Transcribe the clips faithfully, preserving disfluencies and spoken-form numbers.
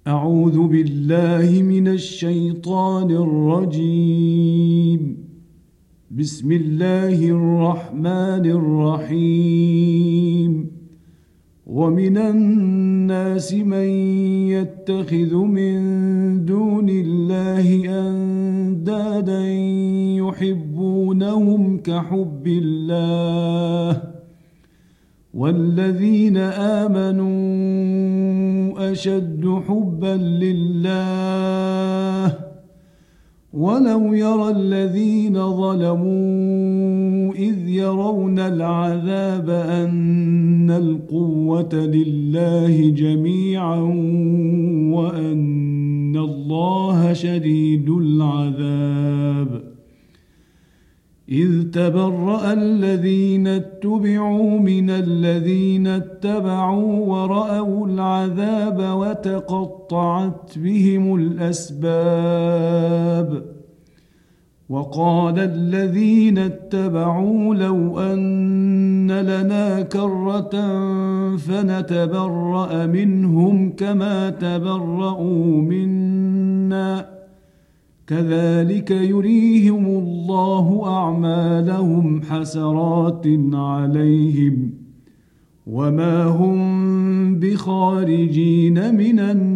أعوذ بالله من الشيطان الرجيم. بسم الله الرحمن الرحيم. ومن الناس من يتخذ من دون الله أندادا يحبونهم كحب الله والذين آمنوا أشد حبا لله ولو يرى الذين ظلموا إذ يرون العذاب أن القوة لله جميعا وأن الله شديد العذاب إذ تبرأ الذين اتبعوا من الذين اتبعوا ورأوا العذاب وتقطعت بهم الأسباب وقال الذين اتبعوا لو أن لنا كرة فنتبرأ منهم كما تبرأوا منا كذلك يريهم الله أعمالهم حسرات عليهم وما هم بخارجين من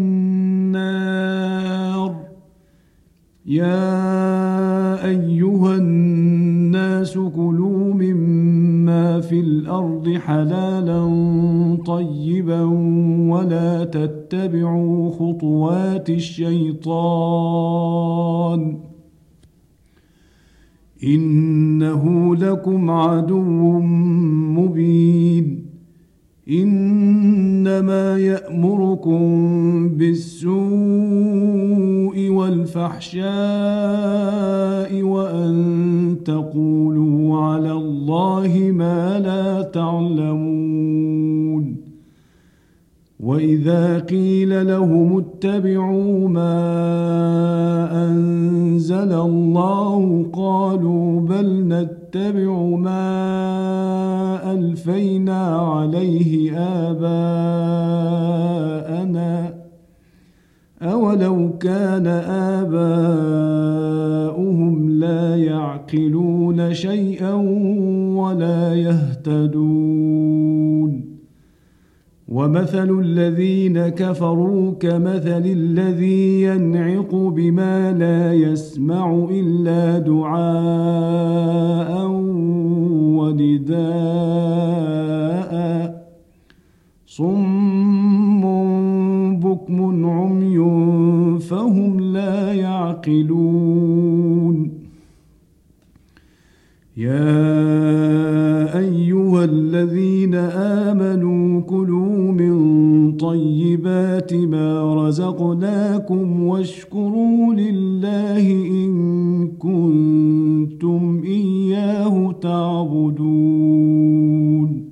النار. يا أيها الناس كلوا مما في الأرض حلالا طيبا ولا تتبعوا خطوات الشيطان إنه لكم عدو مبين. إنما يأمركم بالسوء والفحشاء وأن تقولوا على الله ما لا تعلمون. وإذا قيل لهم اتبعوا ما أنزل الله قالوا بل نتبع ما ألفينا عليه آباءنا أولو كان آباؤهم لا يعقلون شيئا ولا يهتدون. ومثل الذين كفروا كمثل الذي ينعق بما لا يسمع إلا دعاء ونداء صم بكم عمي فهم لا يعقلون. يا أيها الذين آمنوا كلوا من طيبات ما رزقناكم واشكروا لله إن كنتم إياه تعبدون.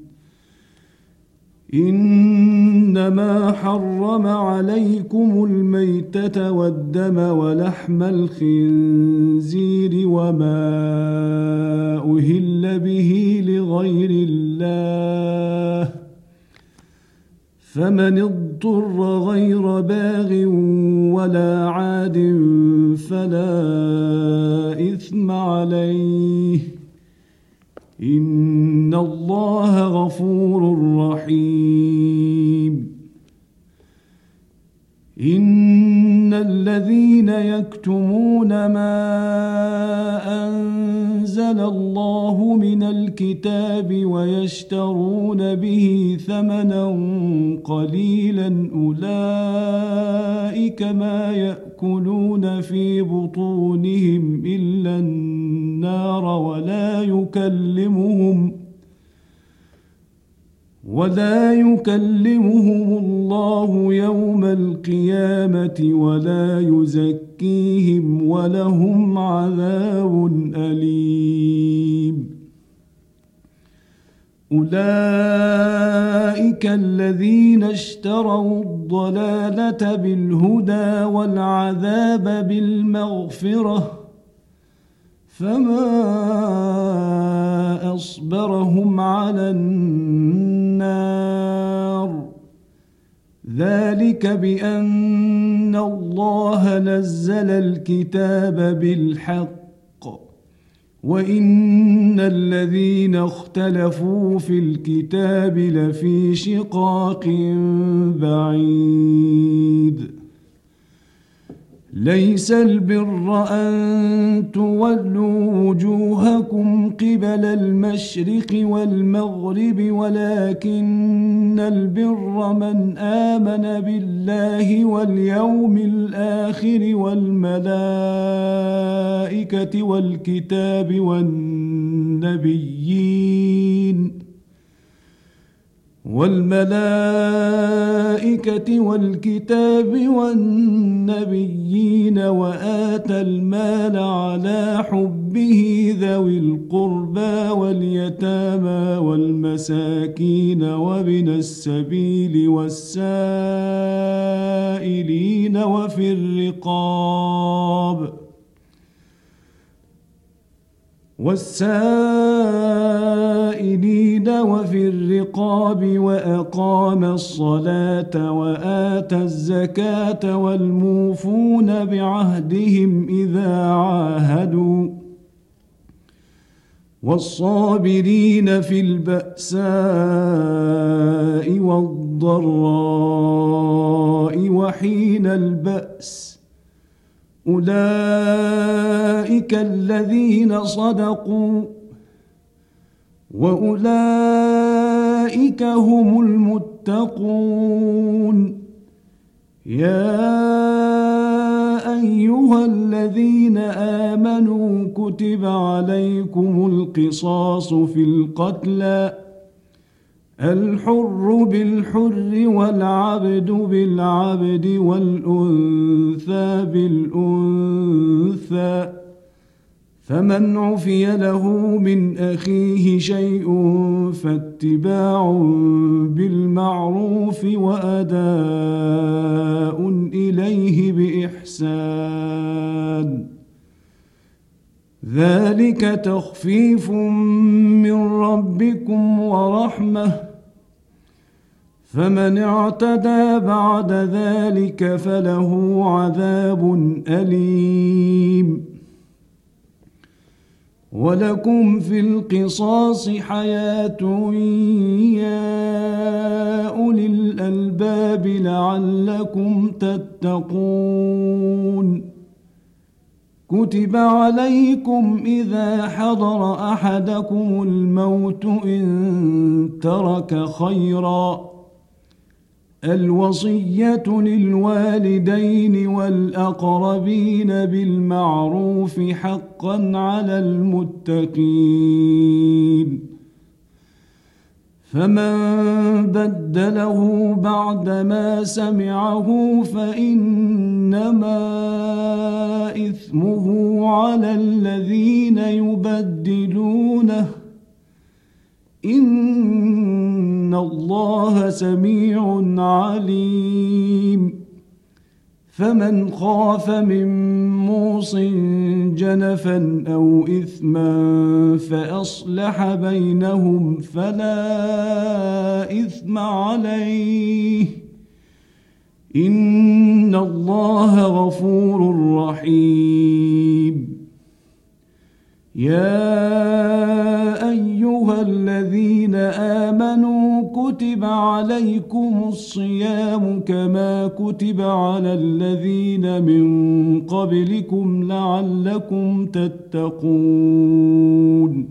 إنما حرم عليكم الميتة والدم ولحم الخنزير وما أهل به لغير الله فمن اضطر غير باغ ولا عاد فلا إثم عليه إن الله غفور رحيم. إن الذين يكتمون ما أنزل الله من الكتاب ويشترون به ثمنا قليلا أولئك ما يأكلون في بطونهم إلا النار ولا يكلمهم ولا يكلمهم الله يوم القيامة ولا يزكيهم ولهم عذاب أليم. أولئك الذين اشتروا الضلالة بالهدى والعذاب بالمغفرة فما أصبرهم على النار ذلك بأن الله نزل الكتاب بالحق وإن الذين اختلفوا في الكتاب لفي شقاق بعيد ليس البر أن تولوا وجوهكم قبل المشرق والمغرب ولكن البر من آمن بالله واليوم الآخر والملائكة والكتاب والنبيين والملائكة والكتاب والنبيين وآتى المال على حبه ذوي القربى واليتامى والمساكين وابن السبيل والسائلين وفي الرقاب والسائلين وفي الرقاب وأقام الصلاة وآتى الزكاة والموفون بعهدهم إذا عاهدوا والصابرين في البأساء والضراء وحين البأس أولئك الذين صدقوا وأولئك هم المتقون يا أيها الذين آمنوا كتب عليكم القصاص في القتلى الحر بالحر والعبد بالعبد والأنثى بالأنثى فمن عفي له من أخيه شيء فاتباع بالمعروف وأداء إليه بإحسان ذلك تخفيف من ربكم ورحمة فمن اعتدى بعد ذلك فله عذاب أليم ولكم في القصاص حياة يا أولي الألباب لعلكم تتقون كتب عليكم إذا حضر أحدكم الموت إن ترك خيرا الوصية للوالدين والأقربين بالمعروف حقا على المتقين فمن بدله بعدما سمعه فإنما إثمه على الذين يبدلونه إن الله سميع عليم فمن خاف من موص جنفا أو إثما فأصلح بينهم فلا إثم عليه إن الله غفور رحيم يا أيها الذين آمنوا كتب عليكم الصيام كما كتب على الذين من قبلكم لعلكم تتقون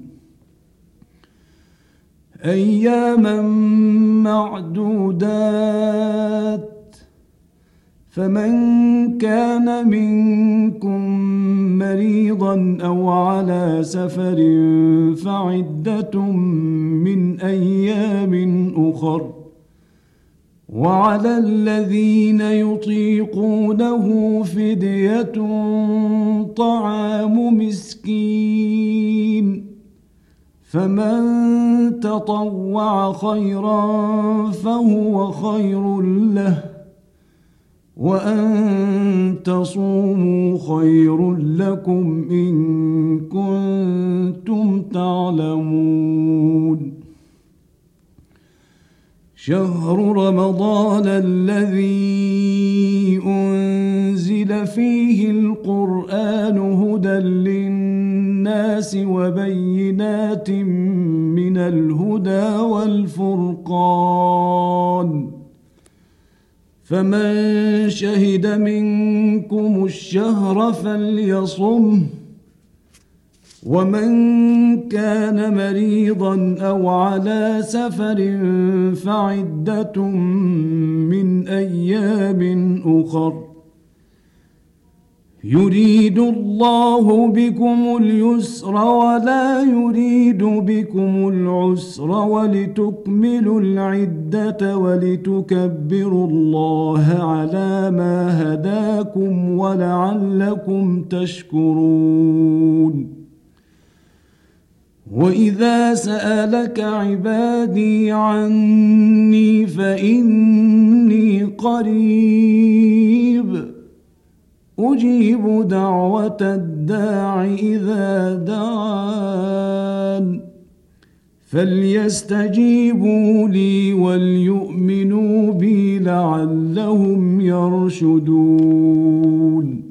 أياما معدودات فمن كان منكم مريضا أو على سفر فعدة من أيام أخر وعلى الذين يطيقونه فدية طعام مسكين فمن تطوع خيرا فهو خير له وأن تصوموا خير لكم إن كنتم تعلمون شهر رمضان الذي أنزل فيه القرآن هدى للناس وبينات من الهدى والفرقان فمن شهد منكم الشهر فليصمه ومن كان مريضا أو على سفر فعدة من أيام أخر يريد الله بكم اليسر ولا يريد بكم العسر ولتكملوا العدة ولتكبروا الله على ما هداكم ولعلكم تشكرون وإذا سألك عبادي عني فإني قريب أجيب دعوة الداع إذا دعان فليستجيبوا لي وليؤمنوا بي لعلهم يرشدون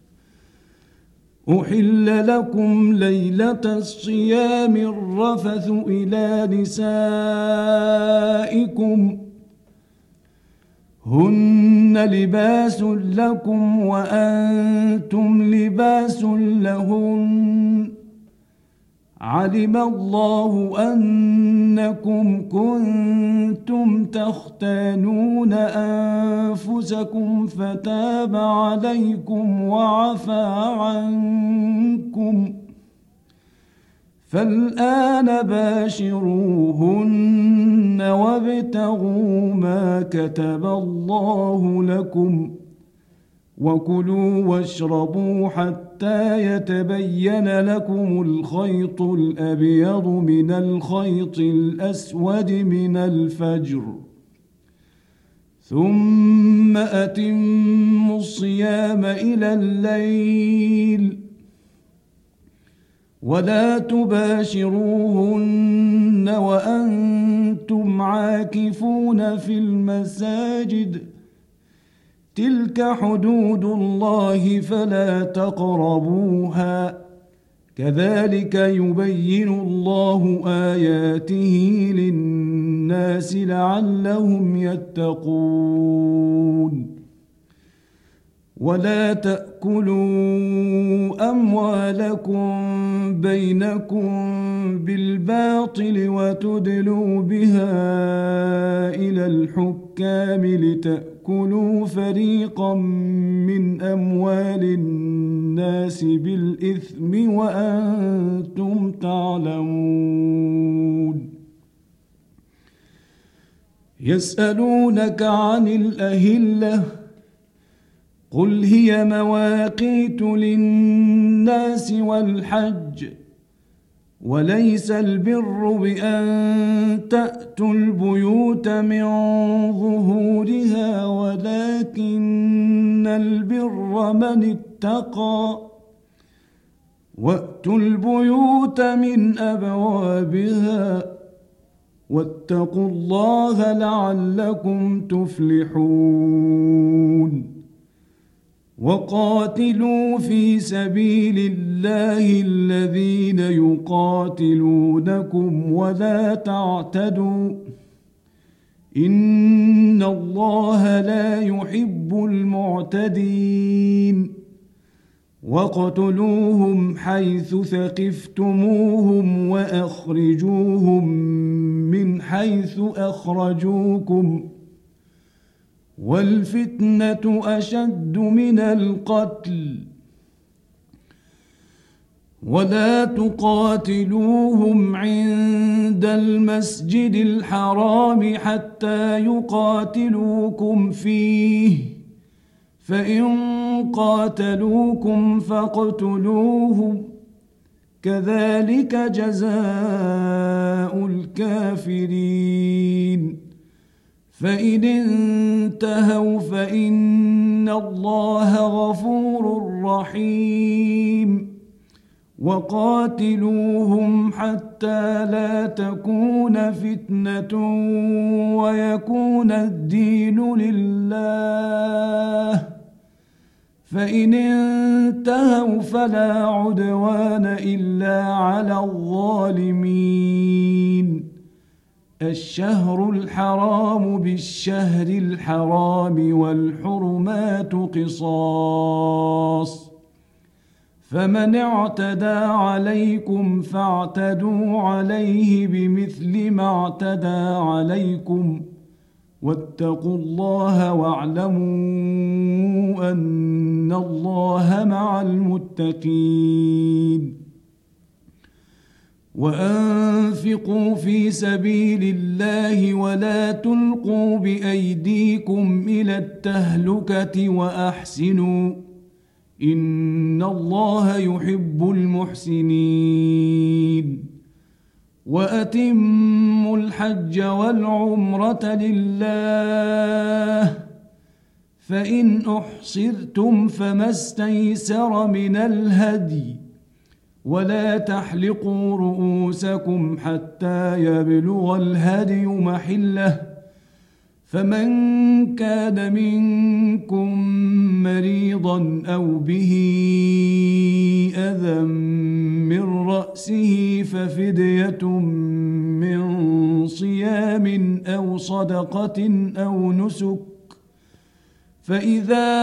أحل لكم ليلة الصيام الرفث إلى نسائكم هن لباس لكم وأنتم لباس لهن علم الله أنكم كنتم تختانون أنفسكم فتاب عليكم وعفى عنكم فالآن باشروهن وابتغوا ما كتب الله لكم وكلوا واشربوا حتى يتبين لكم الخيط الأبيض من الخيط الأسود من الفجر ثم أتموا الصيام إلى الليل ولا تباشروهن وأنتم عاكفون في المساجد تلك حدود الله فلا تقربوها كذلك يبين الله آياته للناس لعلهم يتقون ولا تأكلوا أموالكم بينكم بالباطل وتدلوا بها إلى الحكام لتأكلوا فريقا من أموال الناس بالإثم وأنتم تعلمون يسألونك عن الأهلة قل هي مواقيت للناس والحج وليس البر بأن تأتوا البيوت من ظهورها ولكن البر من اتقى وأتوا البيوت من أبوابها واتقوا الله لعلكم تفلحون وقاتلوا في سبيل الله الذين يقاتلونكم ولا تعتدوا إن الله لا يحب المعتدين وقتلوهم حيث ثقفتموهم وأخرجوهم من حيث أخرجوكم والفتنة أشد من القتل ولا تقاتلوهم عند المسجد الحرام حتى يقاتلوكم فيه فإن قاتلوكم فاقتلوهم كذلك جزاء الكافرين فإن انتهوا فإن الله غفور رحيم وقاتلوهم حتى لا تكون فتنة ويكون الدين لله، فإن انتهوا فلا عدوان إلا على الظالمين. الشهر الحرام بالشهر الحرام والحرمات قصاص، فمن اعتدى عليكم فاعتدوا عليه بمثل ما اعتدى عليكم، واتقوا الله واعلموا أن الله مع المتقين. وأنفقوا في سبيل الله ولا تلقوا بأيديكم إلى التهلكة وأحسنوا إن الله يحب المحسنين. وأتموا الحج والعمرة لله، فإن أحصرتم فما استيسر من الهدي، ولا تحلقوا رؤوسكم حتى يبلغ الهدي محله، فمن كان منكم مريضا أو به أذى من رأسه ففدية من صيام أو صدقة أو نسك، فإذا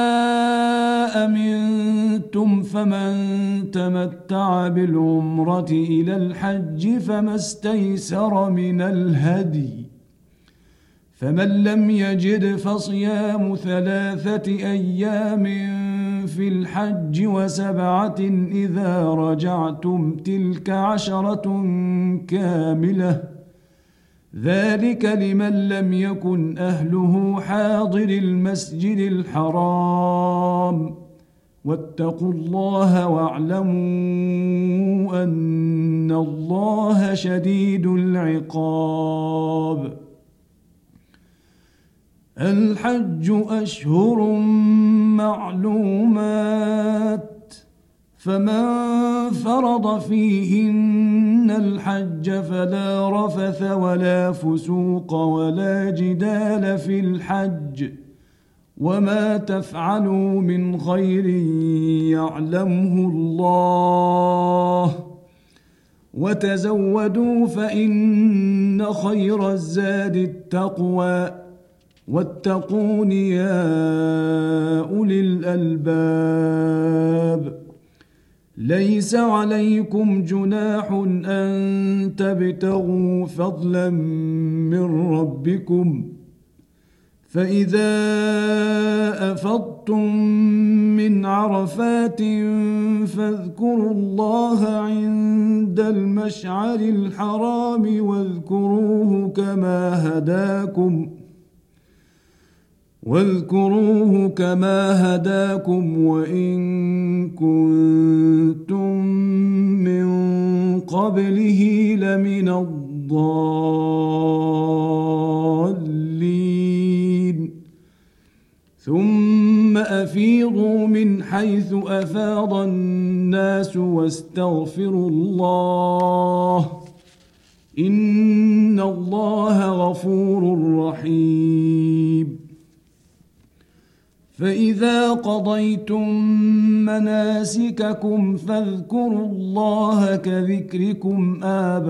أمنتم فمن تمتع بالعمرة إلى الحج فما استيسر من الهدي، فمن لم يجد فصيام ثلاثة أيام في الحج وسبعة إذا رجعتم تلك عشرة كاملة، ذلك لمن لم يكن أهله حاضر المسجد الحرام، واتقوا الله واعلموا أن الله شديد العقاب. الحج أشهر معلومات، فمن فرض فيهن الحج فلا رفث ولا فسوق ولا جدال في الحج، وما تفعلوا من خير يعلمه الله، وتزودوا فإن خير الزاد التقوى، واتقون يا أولي الألباب. ليس عليكم جناح أن تبتغوا فضلا من ربكم، فإذا أفضتم من عرفات فاذكروا الله عند المشعر الحرام واذكروه كما هداكم واذكروه كما هداكم وإن كنتم من قبله لمن الضالين. ثم أفيضوا من حيث أفاض الناس واستغفروا الله إن الله غفور رحيم. فإذا قضيتم مناسككم فاذكروا الله كذكركم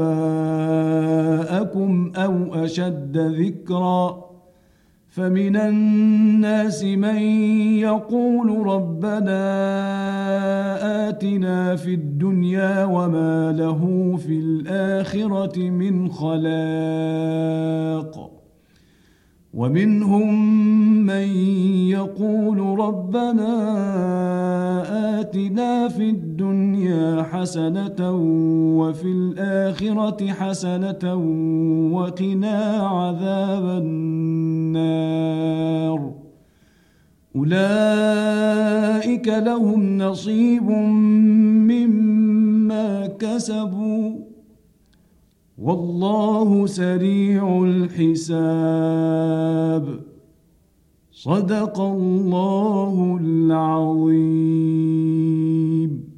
آباءكم أو أشد ذكرا، فمن الناس من يقول ربنا آتنا في الدنيا وما له في الآخرة من خلاق، ومنهم من يقول ربنا آتنا في الدنيا حسنة وفي الآخرة حسنة وقنا عذاب النار. أولئك لهم نصيب مما كسبوا والله سريع الحساب. صدق الله العظيم.